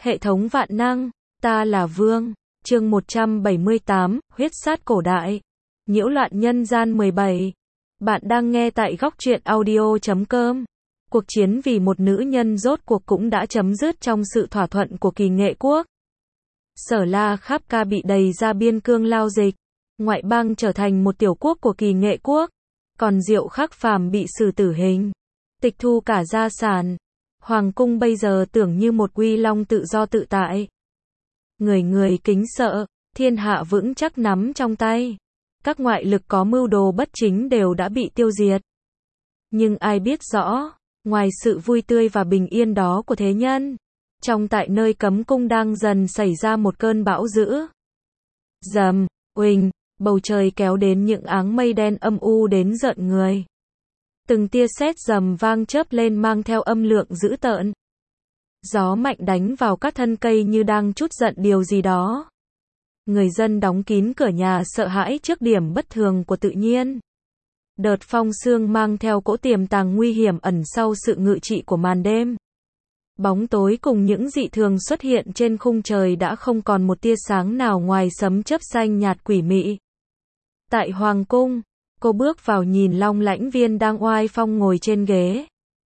Hệ thống vạn năng, ta là Vương, chương 178, huyết sát cổ đại, nhiễu loạn nhân gian 17. Bạn đang nghe tại góc truyện audio.com. Cuộc chiến vì một nữ nhân rốt cuộc cũng đã chấm dứt trong sự thỏa thuận của Kỳ Nghệ Quốc. Sở La Khắp Ca bị đày ra biên cương lao dịch, ngoại bang trở thành một tiểu quốc của Kỳ Nghệ Quốc, còn Diệu Khắc Phàm bị xử tử hình, tịch thu cả gia sản. Hoàng cung bây giờ tưởng như một uy long tự do tự tại. Người người kính sợ, thiên hạ vững chắc nắm trong tay. Các ngoại lực có mưu đồ bất chính đều đã bị tiêu diệt. Nhưng ai biết rõ, ngoài sự vui tươi và bình yên đó của thế nhân, trong tại nơi cấm cung đang dần xảy ra một cơn bão dữ. Rầm, uỳnh, bầu trời kéo đến những áng mây đen âm u đến rợn người. Từng tia sét rầm vang chớp lên mang theo âm lượng dữ tợn. Gió mạnh đánh vào các thân cây như đang trút giận điều gì đó. Người dân đóng kín cửa nhà sợ hãi trước điểm bất thường của tự nhiên. Đợt phong sương mang theo cỗ tiềm tàng nguy hiểm ẩn sau sự ngự trị của màn đêm. Bóng tối cùng những dị thường xuất hiện trên khung trời đã không còn một tia sáng nào ngoài sấm chớp xanh nhạt quỷ mị. Tại Hoàng cung, cô bước vào nhìn Long Lãnh Viên đang oai phong ngồi trên ghế.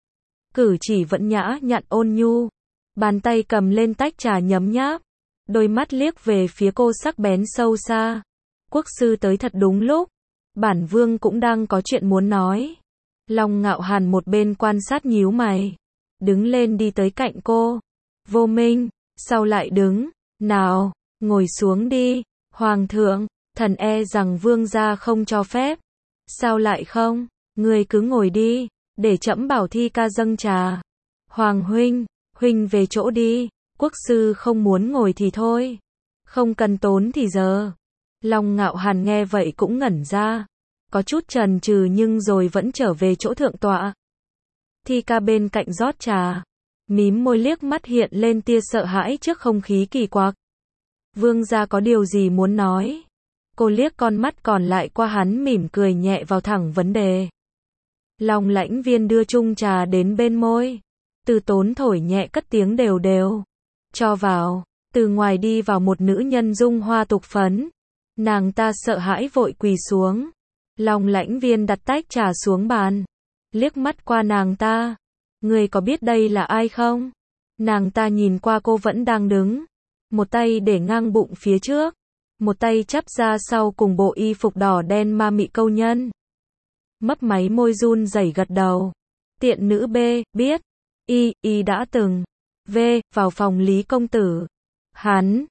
Cử chỉ vẫn nhã nhặn ôn nhu, bàn tay cầm lên tách trà nhấm nháp, đôi mắt liếc về phía cô sắc bén sâu xa. Quốc sư tới thật đúng lúc, bản vương cũng đang có chuyện muốn nói. Long Ngạo Hàn một bên quan sát nhíu mày, đứng lên đi tới cạnh cô. Vô Minh, sao lại đứng, nào, ngồi xuống đi. Hoàng thượng, thần e rằng vương gia không cho phép. Sao lại không, người cứ ngồi đi, để trẫm bảo thi ca dâng trà. Hoàng huynh, huynh về chỗ đi, quốc sư không muốn ngồi thì thôi, không cần tốn thì giờ. Long Ngạo Hàn nghe vậy cũng ngẩn ra, có chút chần chừ nhưng rồi vẫn trở về chỗ thượng tọa. Thi ca bên cạnh rót trà, mím môi liếc mắt hiện lên tia sợ hãi trước không khí kỳ quặc. Vương gia có điều gì muốn nói? Cô liếc con mắt còn lại qua hắn mỉm cười nhẹ vào thẳng vấn đề. Long Lãnh Viên đưa chung trà đến bên môi. Từ Tốn thổi nhẹ cất tiếng đều đều. Cho vào. Từ ngoài đi vào một nữ nhân dung hoa tục phấn. Nàng ta sợ hãi vội quỳ xuống. Long Lãnh Viên đặt tách trà xuống bàn, liếc mắt qua nàng ta. Người có biết đây là ai không? Nàng ta nhìn qua cô vẫn đang đứng, một tay để ngang bụng phía trước, một tay chắp ra sau cùng bộ y phục đỏ đen ma mị câu nhân. Mấp máy môi run rẩy gật đầu. Tiện nữ B, biết. Y đã từng. V, vào phòng Lý công tử. Hắn,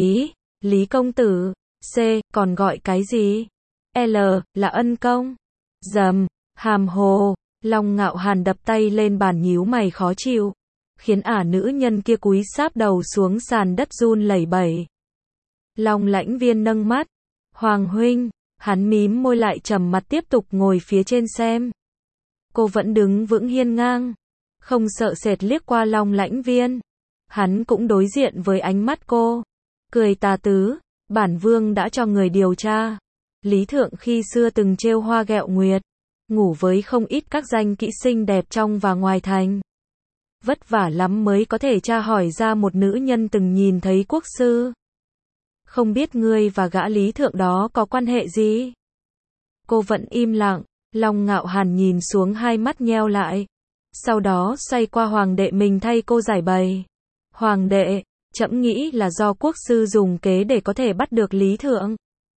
Lý công tử. C, còn gọi cái gì? L, là ân công. Dầm, hàm hồ. Long Ngạo Hàn đập tay lên bàn nhíu mày khó chịu, khiến nữ nhân kia cúi sáp đầu xuống sàn đất run lẩy bẩy. Long Lãnh Viên nâng mắt. Hoàng huynh, hắn mím môi lại trầm mặt tiếp tục ngồi phía trên xem. Cô vẫn đứng vững hiên ngang, không sợ sệt liếc qua Long Lãnh Viên. Hắn cũng đối diện với ánh mắt cô, cười tà tứ. Bản vương đã cho người điều tra. Lý thượng khi xưa từng trêu hoa ghẹo nguyệt, ngủ với không ít các danh kỹ xinh đẹp trong và ngoài thành. Vất vả lắm mới có thể tra hỏi ra một nữ nhân từng nhìn thấy quốc sư. Không biết ngươi và gã Lý thượng đó có quan hệ gì? Cô vẫn im lặng. Long Ngạo Hàn nhìn xuống hai mắt nheo lại, sau đó xoay qua hoàng đệ mình thay cô giải bày. Hoàng đệ, trẫm nghĩ là do quốc sư dùng kế để có thể bắt được Lý thượng,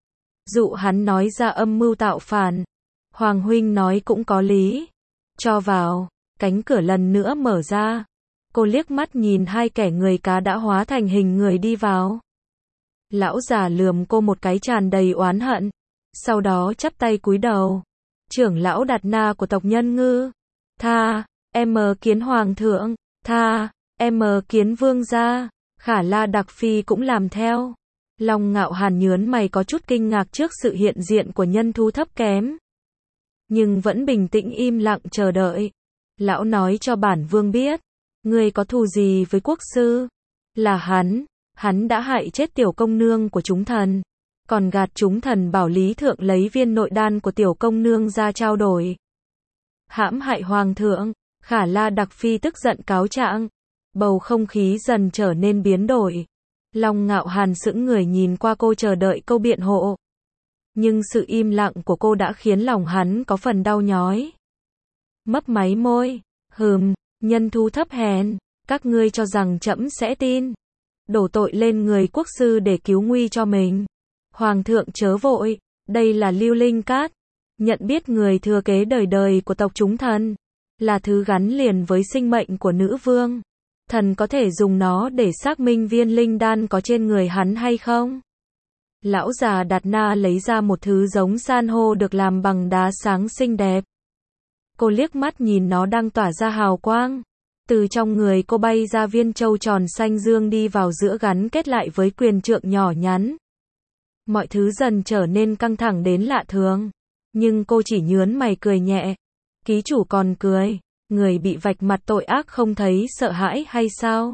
dụ hắn nói ra âm mưu tạo phản. Hoàng huynh nói cũng có lý. Cho vào. Cánh cửa lần nữa mở ra. Cô liếc mắt nhìn hai kẻ người cá đã hóa thành hình người đi vào. Lão già lườm cô một cái tràn đầy oán hận, sau đó chắp tay cúi đầu. Trưởng lão Đạt Na của tộc Nhân Ngư. Tha, em kiến hoàng thượng. Tha, em kiến vương gia. Khả La Đặc Phi cũng làm theo. Long Ngạo Hàn nhớn mày có chút kinh ngạc trước sự hiện diện của nhân thú thấp kém, nhưng vẫn bình tĩnh im lặng chờ đợi. Lão nói cho bản vương biết, ngươi có thù gì với quốc sư? Là hắn đã hại chết tiểu công nương của chúng thần, còn gạt chúng thần bảo Lý thượng lấy viên nội đan của tiểu công nương ra trao đổi. Hãm hại hoàng thượng. Khả La Đặc Phi tức giận cáo trạng. Bầu không khí dần trở nên biến đổi. Long Ngạo Hàn sững người nhìn qua cô chờ đợi câu biện hộ. Nhưng sự im lặng của cô đã khiến lòng hắn có phần đau nhói. Mấp máy môi, nhân thu thấp hèn, các ngươi cho rằng trẫm sẽ tin. Đổ tội lên người quốc sư để cứu nguy cho mình. Hoàng thượng chớ vội, đây là lưu linh cát. Nhận biết người thừa kế đời đời của tộc chúng thần. Là thứ gắn liền với sinh mệnh của nữ vương. Thần có thể dùng nó để xác minh viên linh đan có trên người hắn hay không? Lão già Đạt Na lấy ra một thứ giống san hô được làm bằng đá sáng xinh đẹp. Cô liếc mắt nhìn nó đang tỏa ra hào quang. Từ trong người cô bay ra viên châu tròn xanh dương đi vào giữa gắn kết lại với quyền trượng nhỏ nhắn. Mọi thứ dần trở nên căng thẳng đến lạ thường. Nhưng cô chỉ nhướng mày cười nhẹ. Ký chủ còn cười. Người bị vạch mặt tội ác không thấy sợ hãi hay sao?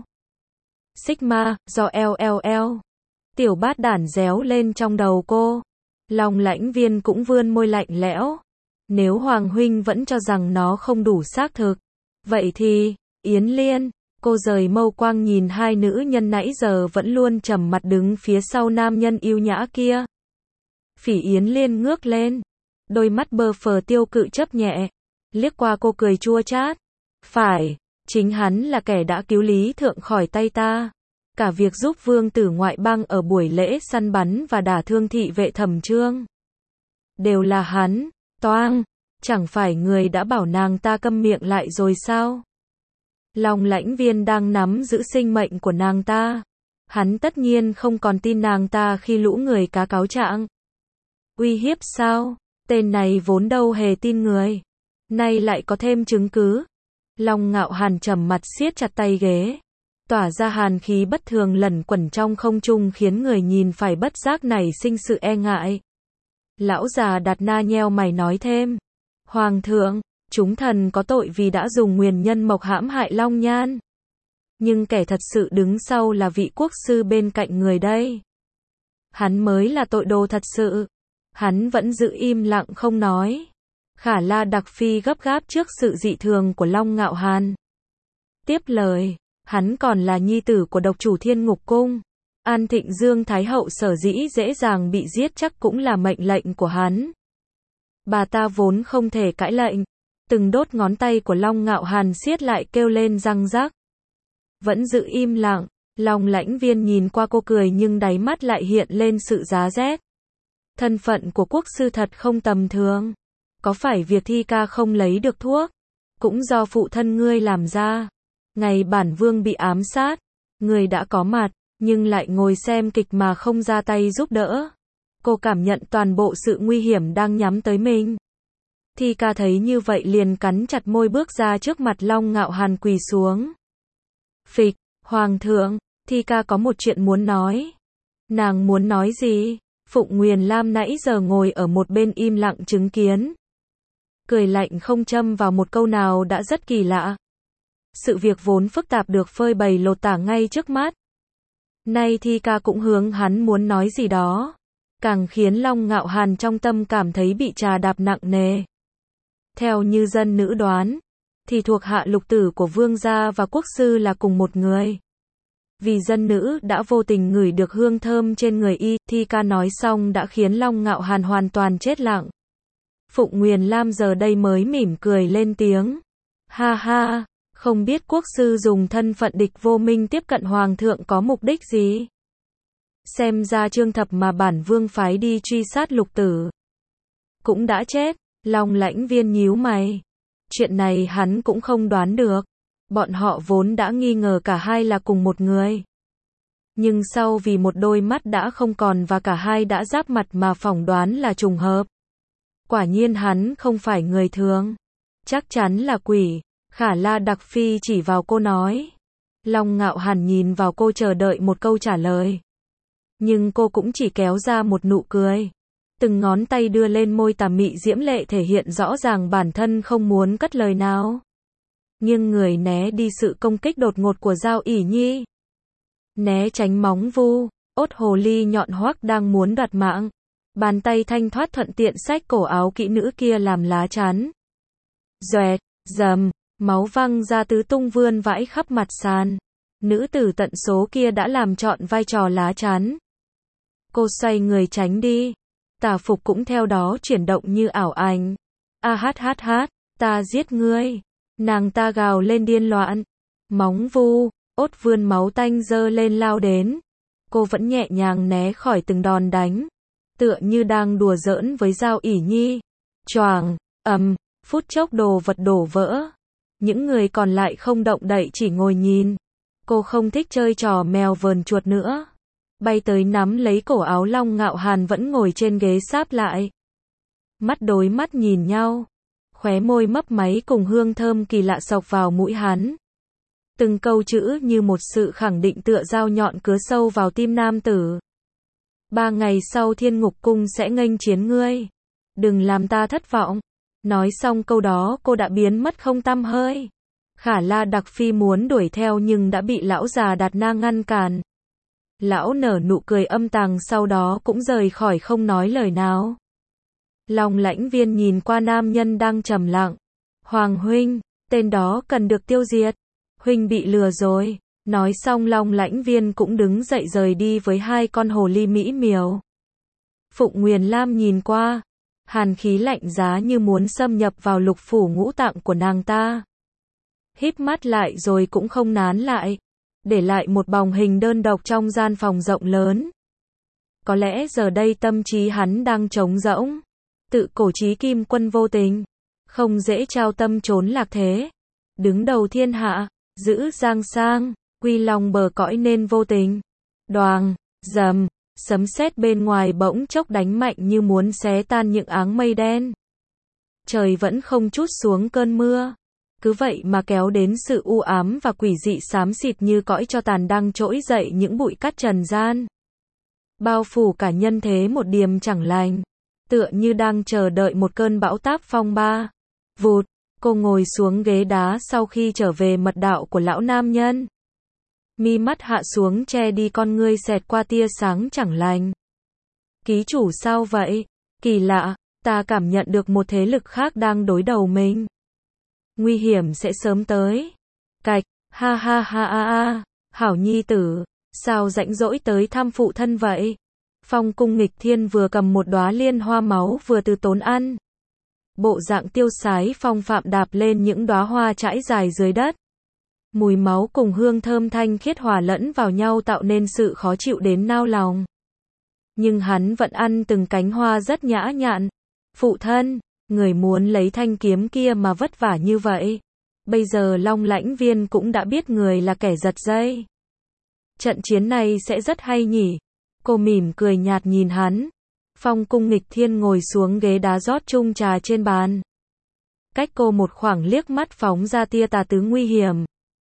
Sigma, do LLL. Tiểu bát đản réo lên trong đầu cô. Long Lãnh Viên cũng vươn môi lạnh lẽo. Nếu Hoàng huynh vẫn cho rằng nó không đủ xác thực. Vậy thì, Yến Liên, cô rời mâu quang nhìn hai nữ nhân nãy giờ vẫn luôn trầm mặt đứng phía sau nam nhân yêu nhã kia. Phỉ Yến Liên ngước lên. Đôi mắt bơ phờ tiêu cự chấp nhẹ. Liếc qua cô cười chua chát. Phải, chính hắn là kẻ đã cứu Lý Thượng khỏi tay ta. Cả việc giúp vương tử ngoại bang ở buổi lễ săn bắn và đả thương thị vệ Thẩm Trương. Đều là hắn, toang, chẳng phải người đã bảo nàng ta câm miệng lại rồi sao? Long Lãnh Viên đang nắm giữ sinh mệnh của nàng ta. Hắn tất nhiên không còn tin nàng ta khi lũ người cá cáo trạng. Uy hiếp sao? Tên này vốn đâu hề tin người. Nay lại có thêm chứng cứ. Long Ngạo Hàn trầm mặt siết chặt tay ghế. Tỏa ra hàn khí bất thường lẩn quẩn trong không trung khiến người nhìn phải bất giác nảy sinh sự e ngại. Lão già Đạt Na nheo mày nói thêm. Hoàng thượng, chúng thần có tội vì đã dùng nguyền nhân mộc hãm hại Long Nhan. Nhưng kẻ thật sự đứng sau là vị quốc sư bên cạnh người đây. Hắn mới là tội đồ thật sự. Hắn vẫn giữ im lặng không nói. Khả La Đặc Phi gấp gáp trước sự dị thường của Long Ngạo Hàn. Tiếp lời, hắn còn là nhi tử của độc chủ Thiên Ngục Cung. An Thịnh Dương Thái Hậu sở dĩ dễ dàng bị giết chắc cũng là mệnh lệnh của hắn. Bà ta vốn không thể cãi lệnh. Từng đốt ngón tay của Long Ngạo Hàn siết lại kêu lên răng rắc. Vẫn giữ im lặng, Long Lãnh Viên nhìn qua cô cười nhưng đáy mắt lại hiện lên sự giá rét. Thân phận của quốc sư thật không tầm thường. Có phải việc Thi Ca không lấy được thuốc? Cũng do phụ thân ngươi làm ra. Ngày bản vương bị ám sát, ngươi đã có mặt, nhưng lại ngồi xem kịch mà không ra tay giúp đỡ. Cô cảm nhận toàn bộ sự nguy hiểm đang nhắm tới mình. Thi Ca thấy như vậy liền cắn chặt môi bước ra trước mặt Long Ngạo Hàn quỳ xuống. Phịch, Hoàng thượng, Thi Ca có một chuyện muốn nói. Nàng muốn nói gì? Phụng Nguyền Lam nãy giờ ngồi ở một bên im lặng chứng kiến. Cười lạnh không châm vào một câu nào đã rất kỳ lạ. Sự việc vốn phức tạp được phơi bày lột tả ngay trước mắt. Nay Thi Ca cũng hướng hắn muốn nói gì đó. Càng khiến Long Ngạo Hàn trong tâm cảm thấy bị trà đạp nặng nề. Theo như dân nữ đoán, thì thuộc hạ lục tử của vương gia và quốc sư là cùng một người. Vì dân nữ đã vô tình ngửi được hương thơm trên người y, Thi Ca nói xong đã khiến Long Ngạo Hàn hoàn toàn chết lặng. Phụng Nguyền Lam giờ đây mới mỉm cười lên tiếng. Ha ha, không biết quốc sư dùng thân phận địch vô minh tiếp cận hoàng thượng có mục đích gì? Xem ra Trương Thập mà bản vương phái đi truy sát lục tử cũng đã chết. Long Lãnh Viên nhíu mày. Chuyện này hắn cũng không đoán được. Bọn họ vốn đã nghi ngờ cả hai là cùng một người. Nhưng sau vì một đôi mắt đã không còn và cả hai đã giáp mặt mà phỏng đoán là trùng hợp. Quả nhiên hắn không phải người thường. Chắc chắn là quỷ. Khả La Đặc Phi chỉ vào cô nói. Long Ngạo Hàn nhìn vào cô chờ đợi một câu trả lời. Nhưng cô cũng chỉ kéo ra một nụ cười. Từng ngón tay đưa lên môi tà mị diễm lệ thể hiện rõ ràng bản thân không muốn cất lời nào. Nhưng người né đi sự công kích đột ngột của Giao ỷ nhi. Né tránh móng vu, ốt hồ ly nhọn hoắc đang muốn đoạt mạng. Bàn tay thanh thoát thuận tiện xách cổ áo kỹ nữ kia làm lá chắn. Doẹt, dầm, máu văng ra tứ tung vươn vãi khắp mặt sàn. Nữ tử tận số kia đã làm trọn vai trò lá chắn. Cô xoay người tránh đi. Tà phục cũng theo đó chuyển động như ảo ảnh. A hát hát hát, ta giết ngươi. Nàng ta gào lên điên loạn. Móng vu, ốt vươn máu tanh dơ lên lao đến. Cô vẫn nhẹ nhàng né khỏi từng đòn đánh. Tựa như đang đùa giỡn với dao ỉ nhi. Choàng, phút chốc đồ vật đổ vỡ. Những người còn lại không động đậy chỉ ngồi nhìn. Cô không thích chơi trò mèo vờn chuột nữa. Bay tới nắm lấy cổ áo Long Ngạo Hàn vẫn ngồi trên ghế sáp lại. Mắt đối mắt nhìn nhau. Khóe môi mấp máy cùng hương thơm kỳ lạ xộc vào mũi hắn. Từng câu chữ như một sự khẳng định tựa dao nhọn cứa sâu vào tim nam tử. 3 ngày sau Thiên Ngục Cung sẽ nghênh chiến ngươi. Đừng làm ta thất vọng. Nói xong câu đó cô đã biến mất không tăm hơi. Khả La Đặc Phi muốn đuổi theo nhưng đã bị lão già Đạt Na ngăn cản. Lão nở nụ cười âm tàng sau đó cũng rời khỏi không nói lời nào. Long Lãnh Viên nhìn qua nam nhân đang trầm lặng. Hoàng huynh, tên đó cần được tiêu diệt. Huynh bị lừa rồi. Nói xong Long Lãnh Viên cũng đứng dậy rời đi với 2 con hồ ly mỹ miều. Phụng Nguyền Lam nhìn qua. Hàn khí lạnh giá như muốn xâm nhập vào lục phủ ngũ tạng của nàng ta. Híp mắt lại rồi cũng không nán lại. Để lại một bóng hình đơn độc trong gian phòng rộng lớn. Có lẽ giờ đây tâm trí hắn đang trống rỗng. Tự cổ chí kim quân vô tình. Không dễ trao tâm trốn lạc thế. Đứng đầu thiên hạ. Giữ giang sang. Quy lòng bờ cõi nên vô tình. Đoàng. Dầm. Sấm sét bên ngoài bỗng chốc đánh mạnh như muốn xé tan những áng mây đen. Trời vẫn không trút xuống cơn mưa. Cứ vậy mà kéo đến sự u ám và quỷ dị xám xịt như cõi tro tàn đang trỗi dậy những bụi cát trần gian. Bao phủ cả nhân thế một điềm chẳng lành. Tựa như đang chờ đợi một cơn bão táp phong ba. Vụt, cô ngồi xuống ghế đá sau khi trở về mật đạo của lão nam nhân. Mi mắt hạ xuống che đi con ngươi xẹt qua tia sáng chẳng lành. Ký chủ sao vậy? Kỳ lạ, ta cảm nhận được một thế lực khác đang đối đầu mình. Nguy hiểm sẽ sớm tới. Cạch, ha ha ha ha ha, hảo nhi tử, sao rãnh rỗi tới thăm phụ thân vậy? Phong Cung Nghịch Thiên vừa cầm một đóa liên hoa máu vừa từ tốn ăn. Bộ dạng tiêu sái phong phạm đạp lên những đóa hoa trải dài dưới đất. Mùi máu cùng hương thơm thanh khiết hòa lẫn vào nhau tạo nên sự khó chịu đến nao lòng. Nhưng hắn vẫn ăn từng cánh hoa rất nhã nhặn. Phụ thân, người muốn lấy thanh kiếm kia mà vất vả như vậy. Bây giờ Long Lãnh Viên cũng đã biết người là kẻ giật dây. Trận chiến này sẽ rất hay nhỉ. Cô mỉm cười nhạt nhìn hắn. Phong Cung Nghịch Thiên ngồi xuống ghế đá rót chung trà trên bàn. Cách cô một khoảng liếc mắt phóng ra tia tà tứ nguy hiểm.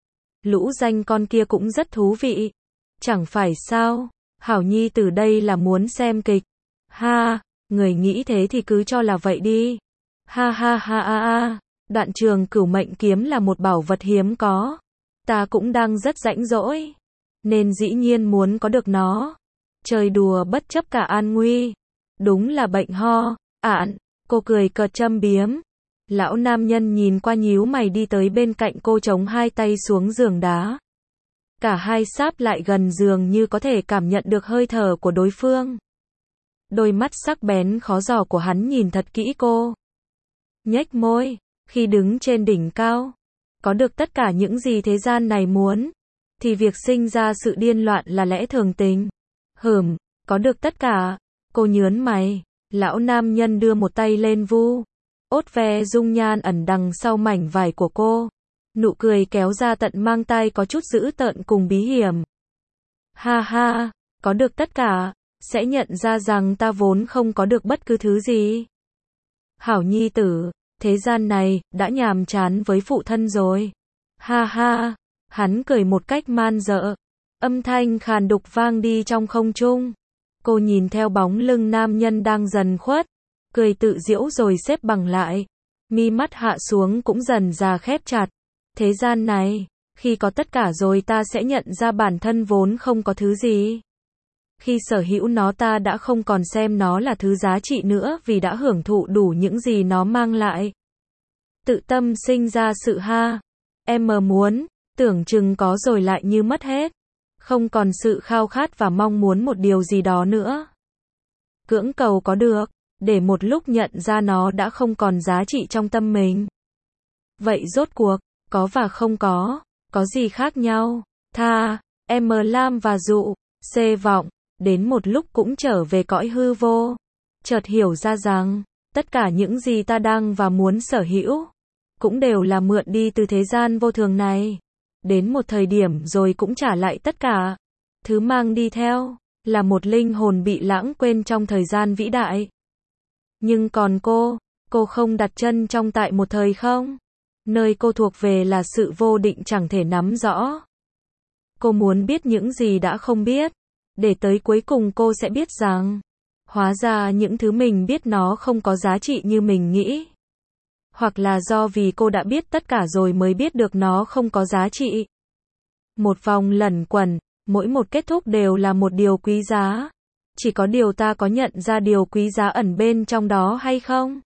Lũ danh con kia cũng rất thú vị. Chẳng phải sao, hảo nhi từ đây là muốn xem kịch. Ha, người nghĩ thế thì cứ cho là vậy đi. Ha ha ha ha ha, Đoạn Trường Cửu Mệnh Kiếm là một bảo vật hiếm có. Ta cũng đang rất rãnh rỗi. Nên dĩ nhiên muốn có được nó. Chơi đùa bất chấp cả an nguy. Đúng là bệnh ho, cô cười cợt châm biếm. Lão nam nhân nhìn qua nhíu mày đi tới bên cạnh cô chống 2 tay xuống giường đá. Cả hai sáp lại gần giường như có thể cảm nhận được hơi thở của đối phương. Đôi mắt sắc bén khó dò của hắn nhìn thật kỹ cô. Nhếch môi, khi đứng trên đỉnh cao, có được tất cả những gì thế gian này muốn, thì việc sinh ra sự điên loạn là lẽ thường tình. Có được tất cả, cô nhớn mày, lão nam nhân đưa một tay lên vu. Ốt ve dung nhan ẩn đằng sau mảnh vải của cô. Nụ cười kéo ra tận mang tai có chút dữ tợn cùng bí hiểm. Ha ha, có được tất cả, sẽ nhận ra rằng ta vốn không có được bất cứ thứ gì. Hảo nhi tử, thế gian này, đã nhàm chán với phụ thân rồi. Ha ha, hắn cười một cách man dợ. Âm thanh khàn đục vang đi trong không trung. Cô nhìn theo bóng lưng nam nhân đang dần khuất. Cười tự giễu rồi xếp bằng lại. Mi mắt hạ xuống cũng dần ra khép chặt. Thế gian này, khi có tất cả rồi ta sẽ nhận ra bản thân vốn không có thứ gì. Khi sở hữu nó ta đã không còn xem nó là thứ giá trị nữa vì đã hưởng thụ đủ những gì nó mang lại. Tự tâm sinh ra sự ha. Em muốn, Tưởng chừng có rồi lại như mất hết. Không còn sự khao khát và mong muốn một điều gì đó nữa. Cưỡng cầu có được, để một lúc nhận ra nó đã không còn giá trị trong tâm mình. Vậy rốt cuộc, có và không có gì khác nhau? Tha, M Lam và dụ, C vọng, đến một lúc cũng trở về cõi hư vô. Chợt hiểu ra rằng, tất cả những gì ta đang và muốn sở hữu, cũng đều là mượn đi từ thế gian vô thường này. Đến một thời điểm rồi cũng trả lại tất cả. Thứ mang đi theo, là một linh hồn bị lãng quên trong thời gian vĩ đại. Nhưng còn cô không đặt chân trong tại một thời không? Nơi cô thuộc về là sự vô định chẳng thể nắm rõ. Cô muốn biết những gì đã không biết, để tới cuối cùng cô sẽ biết rằng, hóa ra những thứ mình biết nó không có giá trị như mình nghĩ. Hoặc là do vì cô đã biết tất cả rồi mới biết được nó không có giá trị. Một vòng lẩn quẩn, mỗi một kết thúc đều là một điều quý giá. Chỉ có điều ta có nhận ra điều quý giá ẩn bên trong đó hay không?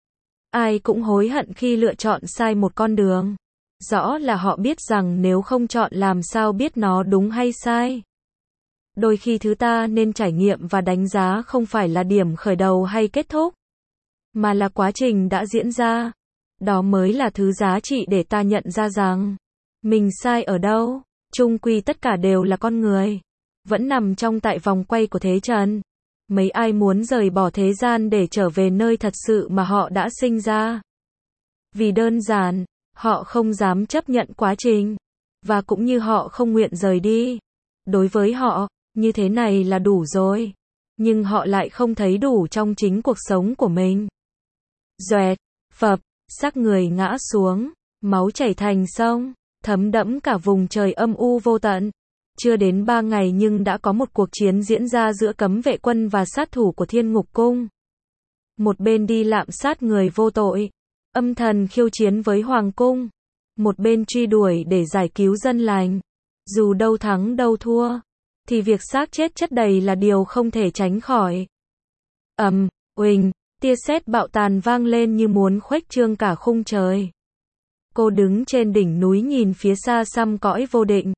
Ai cũng hối hận khi lựa chọn sai một con đường. Rõ là họ biết rằng nếu không chọn làm sao biết nó đúng hay sai. Đôi khi thứ ta nên trải nghiệm và đánh giá không phải là điểm khởi đầu hay kết thúc, mà là quá trình đã diễn ra. Đó mới là thứ giá trị để ta nhận ra rằng, mình sai ở đâu. Chung quy tất cả đều là con người, vẫn nằm trong tại vòng quay của thế trần. Mấy ai muốn rời bỏ thế gian để trở về nơi thật sự mà họ đã sinh ra? Vì đơn giản, họ không dám chấp nhận quá trình, và cũng như họ không nguyện rời đi. Đối với họ, như thế này là đủ rồi, nhưng họ lại không thấy đủ trong chính cuộc sống của mình. Doẹt, phập, xác người ngã xuống, máu chảy thành sông, thấm đẫm cả vùng trời âm u vô tận. Chưa đến 3 ngày nhưng đã có một cuộc chiến diễn ra giữa cấm vệ quân và sát thủ của Thiên Ngục Cung. Một bên đi lạm sát người vô tội, âm thầm khiêu chiến với Hoàng Cung. Một bên truy đuổi để giải cứu dân lành. Dù đâu thắng đâu thua, thì việc xác chết chất đầy là điều không thể tránh khỏi. Uỳnh, tia sét bạo tàn vang lên như muốn khuếch trương cả khung trời. Cô đứng trên đỉnh núi nhìn phía xa xăm cõi vô định.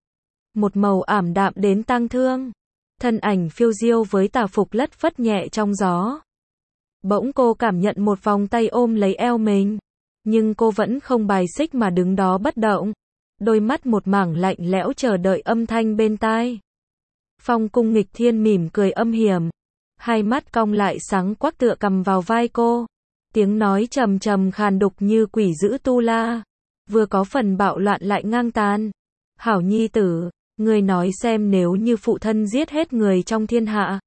Một màu ảm đạm đến tang thương. Thân ảnh phiêu diêu với tà phục lất phất nhẹ trong gió. Bỗng cô cảm nhận một vòng tay ôm lấy eo mình. Nhưng cô vẫn không bài xích mà đứng đó bất động. Đôi mắt một mảng lạnh lẽo chờ đợi âm thanh bên tai. Phong Cung Nghịch Thiên mỉm cười âm hiểm. Hai mắt cong lại sáng quắc tựa cầm vào vai cô. Tiếng nói trầm trầm khàn đục như quỷ dữ tu la. Vừa có phần bạo loạn lại ngang tàn. Hảo nhi tử, ngươi nói xem nếu như phụ thân giết hết người trong thiên hạ,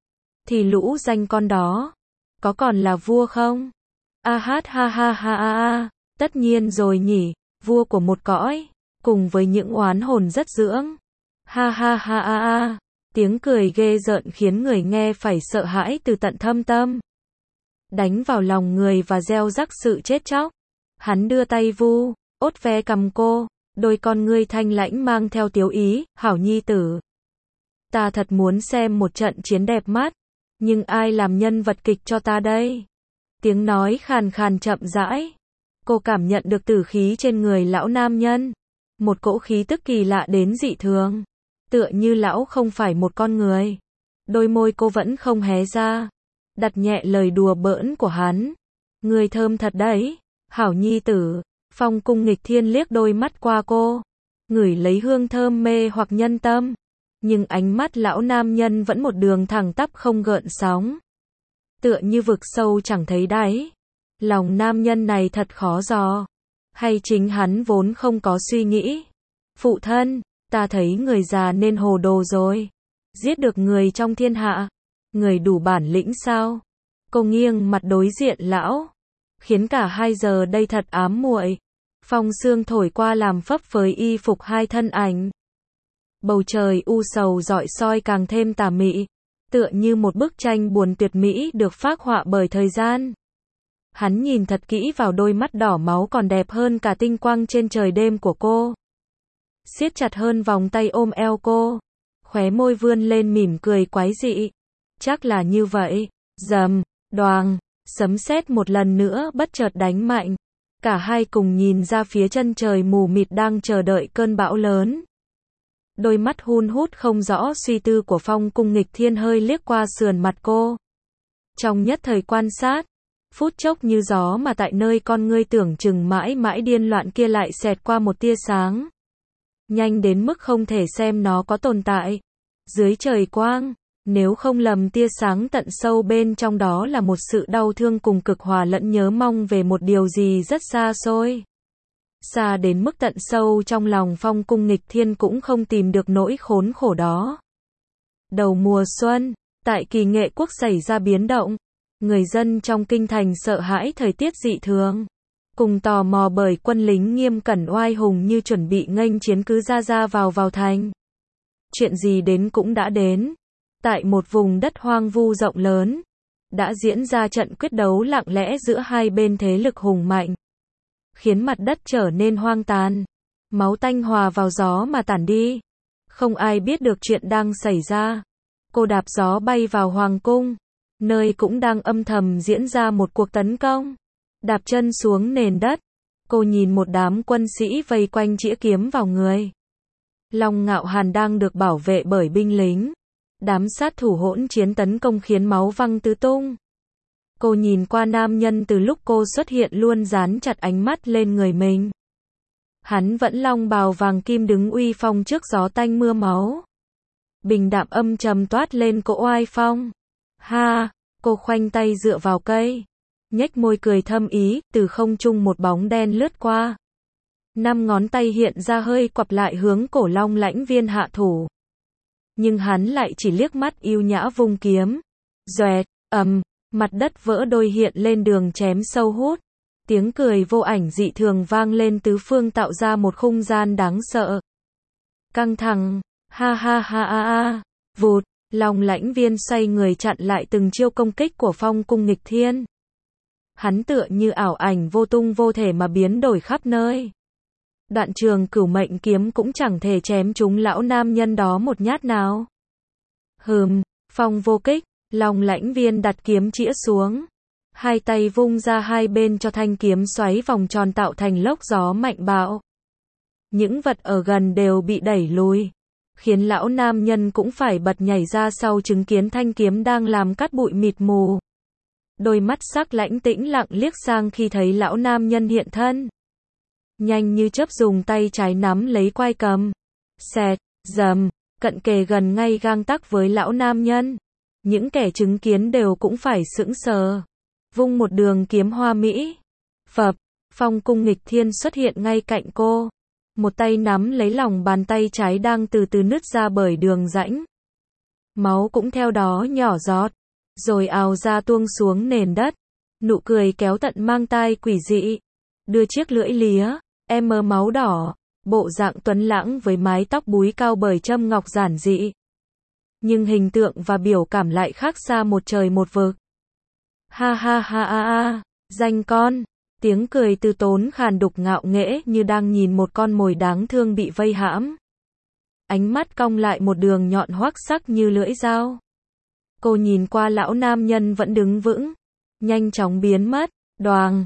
thì lũ danh con đó, có còn là vua không? A hát ha ha ha ha, tất nhiên rồi nhỉ, vua của một cõi, cùng với những oán hồn rất dưỡng. Ha ha ha ha ha, tiếng cười ghê rợn khiến người nghe phải sợ hãi từ tận thâm tâm. Đánh vào lòng người và gieo rắc sự chết chóc. Hắn đưa tay vu, ốt ve cằm cô. Đôi con ngươi thanh lãnh mang theo tiếu ý, hảo nhi tử. Ta thật muốn xem một trận chiến đẹp mắt, nhưng ai làm nhân vật kịch cho ta đây? Tiếng nói khàn khàn chậm rãi. Cô cảm nhận được tử khí trên người lão nam nhân. Một cỗ khí tức kỳ lạ đến dị thường. Tựa như lão không phải một con người. Đôi môi cô vẫn không hé ra. Đặt nhẹ lời đùa bỡn của hắn. Người thơm thật đấy, hảo nhi tử. Phong Cung Nghịch Thiên liếc đôi mắt qua cô, ngửi lấy hương thơm mê hoặc nhân tâm, nhưng ánh mắt lão nam nhân vẫn một đường thẳng tắp không gợn sóng, tựa như vực sâu chẳng thấy đáy. Lòng nam nhân này thật khó dò, hay chính hắn vốn không có suy nghĩ? Phụ thân, ta thấy người già nên hồ đồ rồi, giết được người trong thiên hạ, người đủ bản lĩnh sao? Cô nghiêng mặt đối diện lão, khiến cả hai giờ đây thật ám muội. Phong sương thổi qua làm phấp phới y phục hai thân ảnh. Bầu trời u sầu rọi soi càng thêm tà mị, tựa như một bức tranh buồn tuyệt mỹ được phác họa bởi thời gian. Hắn nhìn thật kỹ vào đôi mắt đỏ máu còn đẹp hơn cả tinh quang trên trời đêm của cô. Siết chặt hơn vòng tay ôm eo cô, khóe môi vươn lên mỉm cười quái dị. Chắc là như vậy. Rầm, đoàng, sấm sét một lần nữa bất chợt đánh mạnh. Cả hai cùng nhìn ra phía chân trời mù mịt đang chờ đợi cơn bão lớn. Đôi mắt hun hút không rõ suy tư của Phong Cung Nghịch Thiên hơi liếc qua sườn mặt cô. Trong nhất thời quan sát, phút chốc như gió mà tại nơi con ngươi tưởng chừng mãi mãi điên loạn kia lại xẹt qua một tia sáng. Nhanh đến mức không thể xem nó có tồn tại. Dưới trời quang, nếu không lầm tia sáng tận sâu bên trong đó là một sự đau thương cùng cực hòa lẫn nhớ mong về một điều gì rất xa xôi. Xa đến mức tận sâu trong lòng Phong Cung Nghịch Thiên cũng không tìm được nỗi khốn khổ đó. Đầu mùa xuân, tại Kỳ Nghệ Quốc xảy ra biến động. Người dân trong kinh thành sợ hãi thời tiết dị thường. Cùng tò mò bởi quân lính nghiêm cẩn oai hùng như chuẩn bị nghênh chiến cứ ra vào thành. Chuyện gì đến cũng đã đến. Tại một vùng đất hoang vu rộng lớn, đã diễn ra trận quyết đấu lặng lẽ giữa hai bên thế lực hùng mạnh. Khiến mặt đất trở nên hoang tàn. Máu tanh hòa vào gió mà tản đi. Không ai biết được chuyện đang xảy ra. Cô đạp gió bay vào hoàng cung, nơi cũng đang âm thầm diễn ra một cuộc tấn công. Đạp chân xuống nền đất, cô nhìn một đám quân sĩ vây quanh chĩa kiếm vào người. Long Ngạo Hàn đang được bảo vệ bởi binh lính. Đám sát thủ hỗn chiến tấn công khiến máu văng tứ tung. Cô nhìn qua nam nhân từ lúc cô xuất hiện luôn dán chặt ánh mắt lên người mình. Hắn vẫn long bào vàng kim đứng uy phong trước gió tanh mưa máu. Bình đạm âm trầm toát lên cỗ oai phong. Ha, cô khoanh tay dựa vào cây. Nhếch môi cười thâm ý, từ không trung một bóng đen lướt qua. 5 ngón tay hiện ra hơi quặp lại hướng cổ Long Lãnh Viên hạ thủ. Nhưng hắn lại chỉ liếc mắt yêu nhã vung kiếm. Doẹt, mặt đất vỡ đôi hiện lên đường chém sâu hút. Tiếng cười vô ảnh dị thường vang lên tứ phương tạo ra một khung gian đáng sợ. Căng thẳng, ha ha ha ha ha, vụt, Long Lãnh Viên xoay người chặn lại từng chiêu công kích của Phong Cung Nghịch Thiên. Hắn tựa như ảo ảnh vô tung vô thể mà biến đổi khắp nơi. Đoạn trường Cửu Mệnh kiếm cũng chẳng thể chém trúng lão nam nhân đó một nhát nào. Phong vô kích, Long Lãnh Viên đặt kiếm chĩa xuống. Hai tay vung ra hai bên cho thanh kiếm xoáy vòng tròn tạo thành lốc gió mạnh bạo. Những vật ở gần đều bị đẩy lùi, khiến lão nam nhân cũng phải bật nhảy ra sau chứng kiến thanh kiếm đang làm cát bụi mịt mù. Đôi mắt sắc lãnh tĩnh lặng liếc sang khi thấy lão nam nhân hiện thân. Nhanh như chớp dùng tay trái nắm lấy quai cầm. Xẹt, dầm, cận kề gần ngay gang tắc với lão nam nhân. Những kẻ chứng kiến đều cũng phải sững sờ. Vung một đường kiếm hoa mỹ. Phập, Phong Cung Nghịch Thiên xuất hiện ngay cạnh cô. Một tay nắm lấy lòng bàn tay trái đang từ từ nứt ra bởi đường rãnh. Máu cũng theo đó nhỏ giọt, rồi ào ra tuông xuống nền đất. Nụ cười kéo tận mang tai quỷ dị. Đưa chiếc lưỡi lía, máu đỏ, bộ dạng tuấn lãng với mái tóc búi cao bởi châm ngọc giản dị. Nhưng hình tượng và biểu cảm lại khác xa một trời một vực. Ha ha ha ha ha, danh con. Tiếng cười từ tốn khàn đục ngạo nghễ như đang nhìn một con mồi đáng thương bị vây hãm. Ánh mắt cong lại một đường nhọn hoắc sắc như lưỡi dao. Cô nhìn qua lão nam nhân vẫn đứng vững, nhanh chóng biến mất. Đoàng,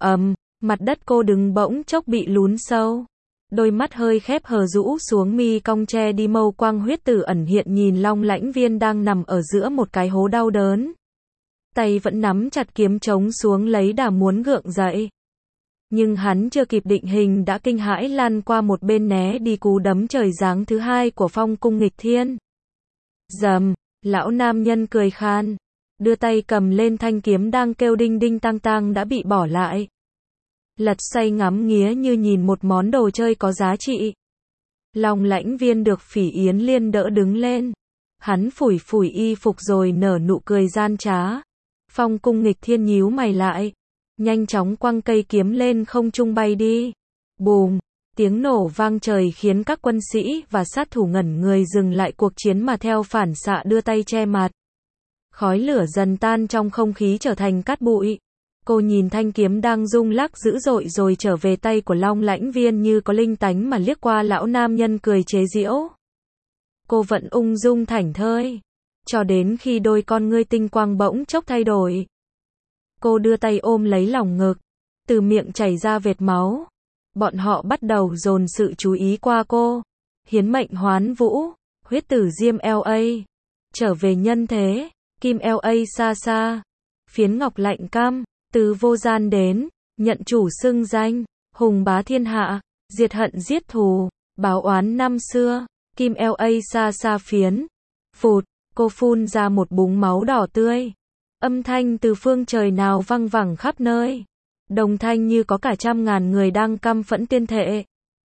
mặt đất cô đứng bỗng chốc bị lún sâu. Đôi mắt hơi khép hờ rũ xuống mi cong che đi mâu quang huyết tử ẩn hiện nhìn Long Lãnh Viên đang nằm ở giữa một cái hố đau đớn. Tay vẫn nắm chặt kiếm chống xuống lấy đà muốn gượng dậy. Nhưng hắn chưa kịp định hình đã kinh hãi lăn qua một bên né đi cú đấm trời giáng thứ hai của Phong Cung Nghịch Thiên. Dầm, lão nam nhân cười khan, đưa tay cầm lên thanh kiếm đang kêu đinh đinh tang tang đã bị bỏ lại. Lật xoay ngắm nghía như nhìn một món đồ chơi có giá trị. Long Lãnh Viên được Phỉ Yến Liên đỡ đứng lên. Hắn phủi phủi y phục rồi nở nụ cười gian trá. Phong Cung Nghịch Thiên nhíu mày lại, nhanh chóng quăng cây kiếm lên không trung bay đi. Bùm, tiếng nổ vang trời khiến các quân sĩ và sát thủ ngẩn người dừng lại cuộc chiến mà theo phản xạ đưa tay che mặt. Khói lửa dần tan trong không khí trở thành cát bụi. Cô nhìn thanh kiếm đang rung lắc dữ dội rồi trở về tay của Long Lãnh Viên như có linh tánh mà liếc qua lão nam nhân cười chế giễu. Cô vẫn ung dung thảnh thơi, cho đến khi đôi con ngươi tinh quang bỗng chốc thay đổi. Cô đưa tay ôm lấy lòng ngực, từ miệng chảy ra vệt máu. Bọn họ bắt đầu dồn sự chú ý qua cô. Hiến mệnh hoán vũ, huyết tử diêm LA. Trở về nhân thế, kim LA xa xa. Phiến ngọc lạnh cam, từ vô gian đến, nhận chủ xưng danh, hùng bá thiên hạ, diệt hận giết thù, báo oán năm xưa, kim LA xa xa phiến. Phụt, cô phun ra một búng máu đỏ tươi. Âm thanh từ phương trời nào văng vẳng khắp nơi. Đồng thanh như có cả trăm ngàn người đang căm phẫn tuyên thệ.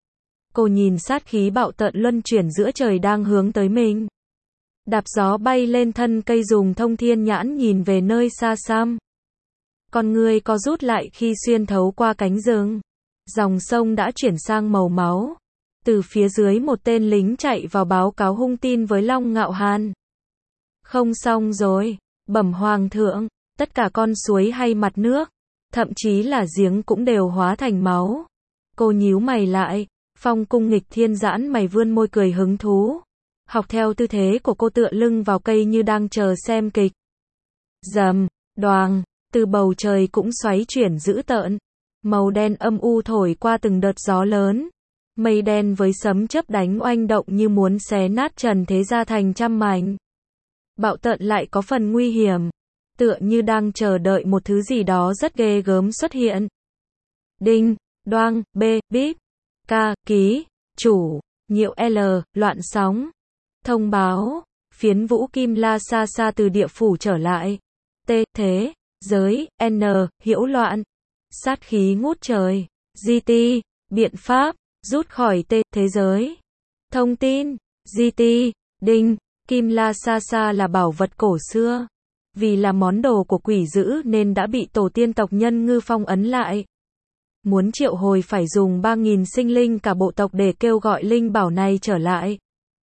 Cô nhìn sát khí bạo tợn luân chuyển giữa trời đang hướng tới mình. Đạp gió bay lên thân cây, dùng thông thiên nhãn nhìn về nơi xa xăm. Con người co rút lại khi xuyên thấu qua cánh rừng. Dòng sông đã chuyển sang màu máu. Từ phía dưới một tên lính chạy vào báo cáo hung tin với Long Ngạo Hàn. Không xong rồi, bẩm hoàng thượng, tất cả con suối hay mặt nước, thậm chí là giếng cũng đều hóa thành máu. Cô nhíu mày lại, Phong Cung Nghịch Thiên giãn mày, vươn môi cười hứng thú. Học theo tư thế của cô, tựa lưng vào cây như đang chờ xem kịch. Rầm, đoàng, từ bầu trời cũng xoáy chuyển dữ tợn. Màu đen âm u thổi qua từng đợt gió lớn. Mây đen với sấm chớp đánh oanh động như muốn xé nát trần thế ra thành trăm mảnh. Bạo tợn lại có phần nguy hiểm, tựa như đang chờ đợi một thứ gì đó rất ghê gớm xuất hiện. Đinh, đoang, b, bíp, ca, ký, chủ, nhiệu L, loạn sóng. Thông báo, phiến vũ kim la xa xa từ địa phủ trở lại. T, thế, giới, N, hữu loạn. Sát khí ngút trời. GT, biện pháp, rút khỏi T, thế giới. Thông tin, GT, đinh, kim la xa xa là bảo vật cổ xưa. Vì là món đồ của quỷ dữ nên đã bị tổ tiên tộc nhân Ngư phong ấn lại. Muốn triệu hồi phải dùng 3.000 sinh linh cả bộ tộc để kêu gọi linh bảo này trở lại.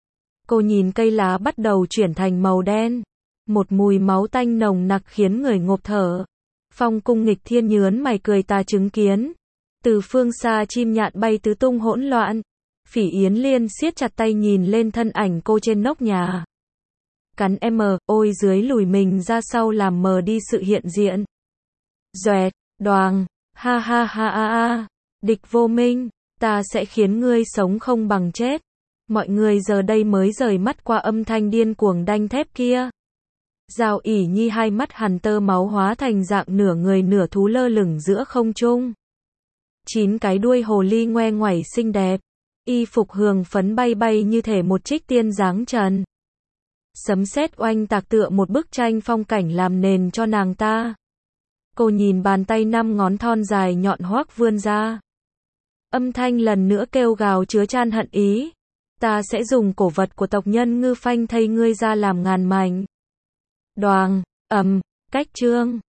Cô nhìn cây lá bắt đầu chuyển thành màu đen. Một mùi máu tanh nồng nặc khiến người ngộp thở. Phong Cung Nghịch Thiên nhớn mày cười ta chứng kiến. Từ phương xa chim nhạn bay tứ tung hỗn loạn. Phỉ Yến Liên siết chặt tay nhìn lên thân ảnh cô trên nóc nhà. Cắn ôi dưới lùi mình ra sau làm mờ đi sự hiện diện. Doẹt, đoàng, ha ha ha ha ha. Địch vô minh, ta sẽ khiến ngươi sống không bằng chết. Mọi người giờ đây mới rời mắt qua âm thanh điên cuồng đanh thép kia. Giao ỉ nhi hai mắt hằn tơ máu hóa thành dạng nửa người nửa thú lơ lửng giữa không trung. 9 cái đuôi hồ ly ngoe ngoẩy xinh đẹp. Y phục hường phấn bay bay như thể một trích tiên dáng trần. Sấm sét oanh tạc tựa một bức tranh phong cảnh làm nền cho nàng ta. Cô nhìn bàn tay 5 ngón thon dài nhọn hoác vươn ra. Âm thanh lần nữa kêu gào chứa chan hận ý. Ta sẽ dùng cổ vật của tộc nhân Ngư phanh thây ngươi ra làm ngàn mảnh. Đoàng, cách chương.